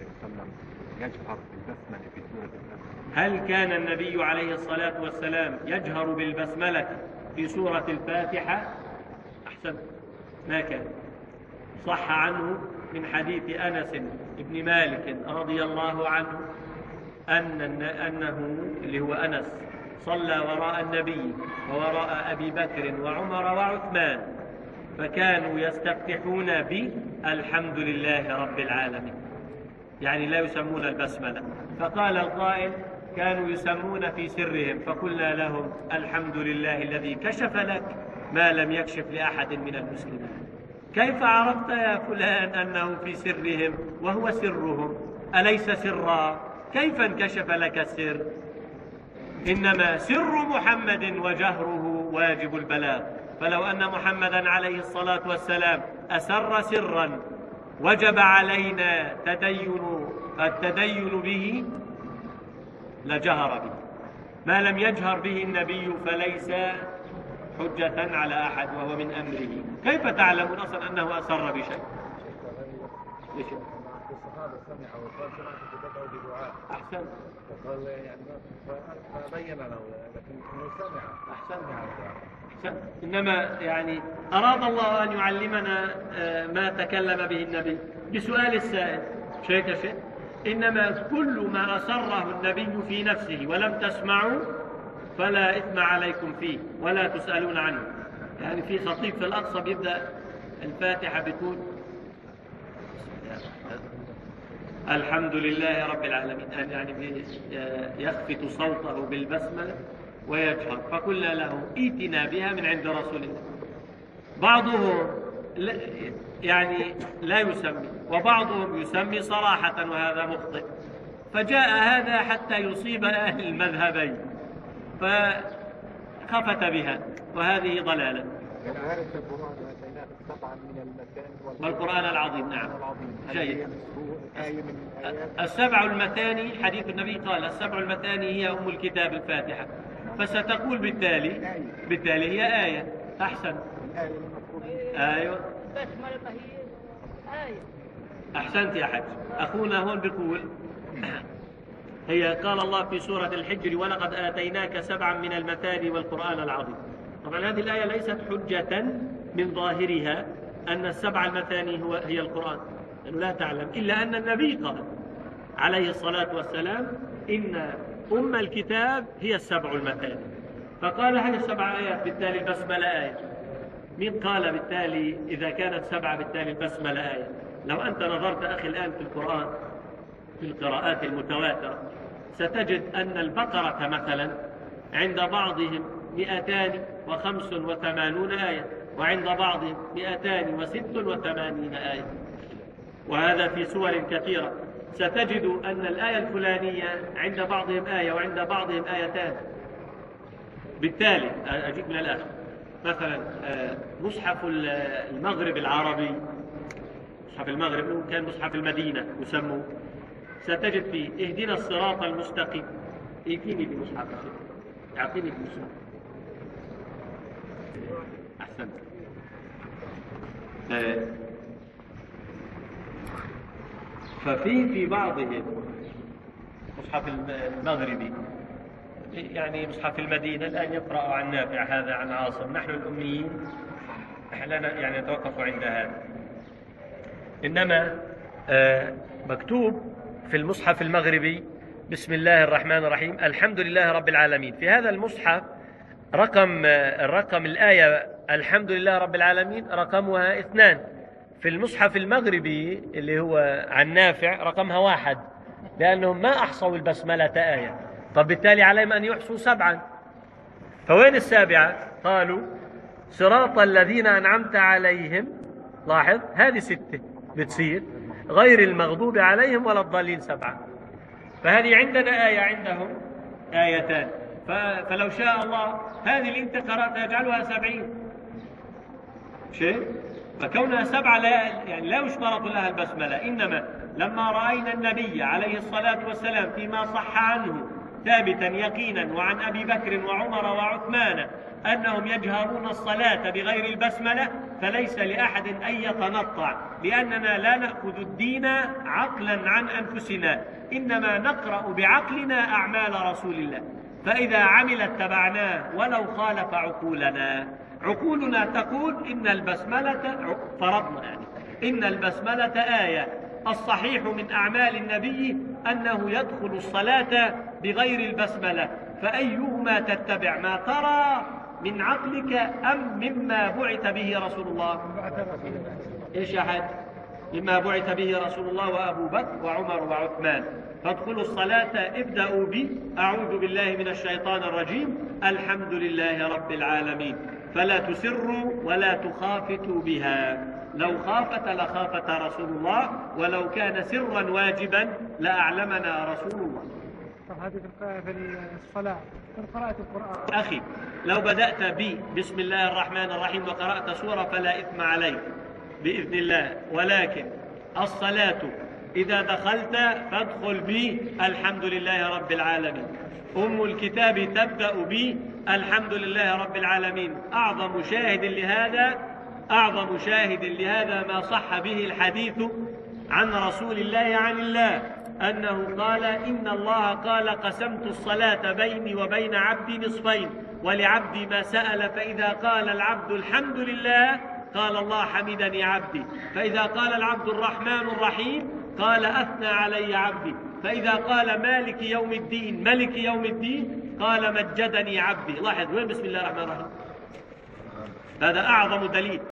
وسلم يجهر بالبسملة في سورة الفاتحة؟ هل كان النبي عليه الصلاة والسلام يجهر بالبسملة في سورة الفاتحة؟ أحسن، ما كان. صح عنه من حديث أنس بن مالك رضي الله عنه أنه اللي هو أنس صلى وراء النبي ووراء أبي بكر وعمر وعثمان، فكانوا يستفتحون بالحمد لله رب العالمين، يعني لا يسمون البسملة. فقال القائل: كانوا يسمون في سرهم، فقلنا لهم: الحمد لله الذي كشف لك ما لم يكشف لأحد من المسلمين. كيف عرفت يا فلان أنه في سرهم وهو سرهم؟ أليس سرا؟ كيف انكشف لك السر؟ إنما سر محمد وجهره واجب البلاغ، فلو أن محمدا عليه الصلاة والسلام أسر سرا وجب علينا التدين به لجهر به. ما لم يجهر به النبي فليس حجة على أحد وهو من أمره. كيف تعلمون أصلا أنه أسر بشيء؟ الصحابة سمعوا وقال سمعت تدعو بدعاء. أحسن. فقال يعني فبين له، لكنه سمع. أحسن. إنما يعني أراد الله أن يعلمنا ما تكلم به النبي بسؤال السائل، شيء إنما كل ما أسره النبي في نفسه ولم تسمعوا فلا إثم عليكم فيه ولا تسألون عنه. يعني في خطيب في الأقصى بيبدأ الفاتحة بتقول: الحمد لله رب العالمين، يعني يخفت صوته بالبسملة ويجهر. فقلنا له: ائتنا بها من عند رسول الله. بعضهم يعني لا يسمي، وبعضهم يسمي صراحة، وهذا مخطئ. فجاء هذا حتى يصيب أهل المذهبين فخفت بها، وهذه ضلالة. والقرآن العظيم. نعم، جيد. السبع المثاني، حديث النبي قال: السبع المثاني هي أم الكتاب الفاتحة. فستقول بالتالي هي آية. أحسن. أيوة، أحسنت يا حج. أخونا هون بيقول: هي قال الله في سورة الحجر: ولقد آتيناك سبعا من المثاني والقرآن العظيم. طبعا هذه الآية ليست حجة من ظاهرها أن السبع المثاني هي القرآن، لأنه لا تعلم، إلا أن النبي قال عليه الصلاة والسلام: إن أم الكتاب هي السبع المثاني. فقال: هل السبع آيات بالتالي البسملة آية؟ مين قال بالتالي إذا كانت سبعة بالتالي البسملة آية؟ لو أنت نظرت أخي الآن في القرآن في القراءات المتواترة ستجد أن البقرة مثلا عند بعضهم 285 آية، وعند بعضهم 286 آية، وهذا في سور كثيرة. ستجد أن الآية الفلانية عند بعضهم آية وعند بعضهم آيتان. بالتالي أجيب من الآخر، مثلا مصحف المغرب العربي، مصحف المغرب كان مصحف المدينة يسموه، ستجد فيه: اهدنا الصراط المستقيم. ائتيني بمصحف، اعطيني بمصحف. أحسنت. ففي بعضهم مصحف المغربي، يعني مصحف المدينة الآن يقرأ عن نافع، هذا عن عاصم. نحن الأميين يعني نتوقف عند هذا. إنما مكتوب في المصحف المغربي: بسم الله الرحمن الرحيم، الحمد لله رب العالمين. في هذا المصحف الرقم الآية الحمد لله رب العالمين رقمها 2. في المصحف المغربي اللي هو عن نافع رقمها 1، لأنهم ما أحصوا البسملة آية. طب بالتالي عليهم أن يحصوا 7. فوين السابعة؟ قالوا: صراط الذين أنعمت عليهم. لاحظ، هذه 6 بتصير غير المغضوب عليهم ولا الضالين 7. فهذه عندنا آية، عندهم آيتان. فلو شاء الله هذه اللي انت قرأتها يجعلها 70 شيء، فكونها 7 لا يشترط لها البسملة. إنما لما رأينا النبي عليه الصلاة والسلام فيما صح عنه ثابتا يقينا وعن أبي بكر وعمر وعثمان أنهم يجهرون الصلاة بغير البسملة، فليس لأحد أن يتنطع، لأننا لا نأخذ الدين عقلا عن أنفسنا، إنما نقرأ بعقلنا أعمال رسول الله، فإذا عمل اتبعناه ولو خالف عقولنا. عقولنا تقول إن البسملة فرضنا يعني إن البسملة آية. الصحيح من أعمال النبي أنه يدخل الصلاة بغير البسملة، فأيهما تتبع، ما ترى من عقلك أم مما بعث به رسول الله؟ إيش يا حاج؟ مما بعث به رسول الله وأبو بكر وعمر وعثمان. فادخلوا الصلاة ابدأوا أعوذ بالله من الشيطان الرجيم الحمد لله رب العالمين، فلا تسروا ولا تخافتوا بها. لو خافت لخافت رسول الله، ولو كان سرا واجبا لأعلمنا رسول الله. هذه في الصلاة في قراءة القرآن. أخي لو بدأت بسم الله الرحمن الرحيم وقرأت سورة فلا إثم عليك بإذن الله، ولكن الصلاة إذا دخلت فادخل الحمد لله رب العالمين. أم الكتاب تبدأ الحمد لله رب العالمين. أعظم شاهد لهذا ما صح به الحديث عن رسول الله عن الله أنه قال إن الله قال قسمت الصلاة بيني وبين عبدي نصفين ولعبدي ما سأل، فإذا قال العبد الحمد لله قال الله حمدني عبدي، فإذا قال العبد الرحمن الرحيم قال أثنى علي عبدي، فإذا قال مالك يوم الدين قال مجدني عبدي. لاحظ وين بسم الله الرحمن الرحيم؟ هذا أعظم دليل.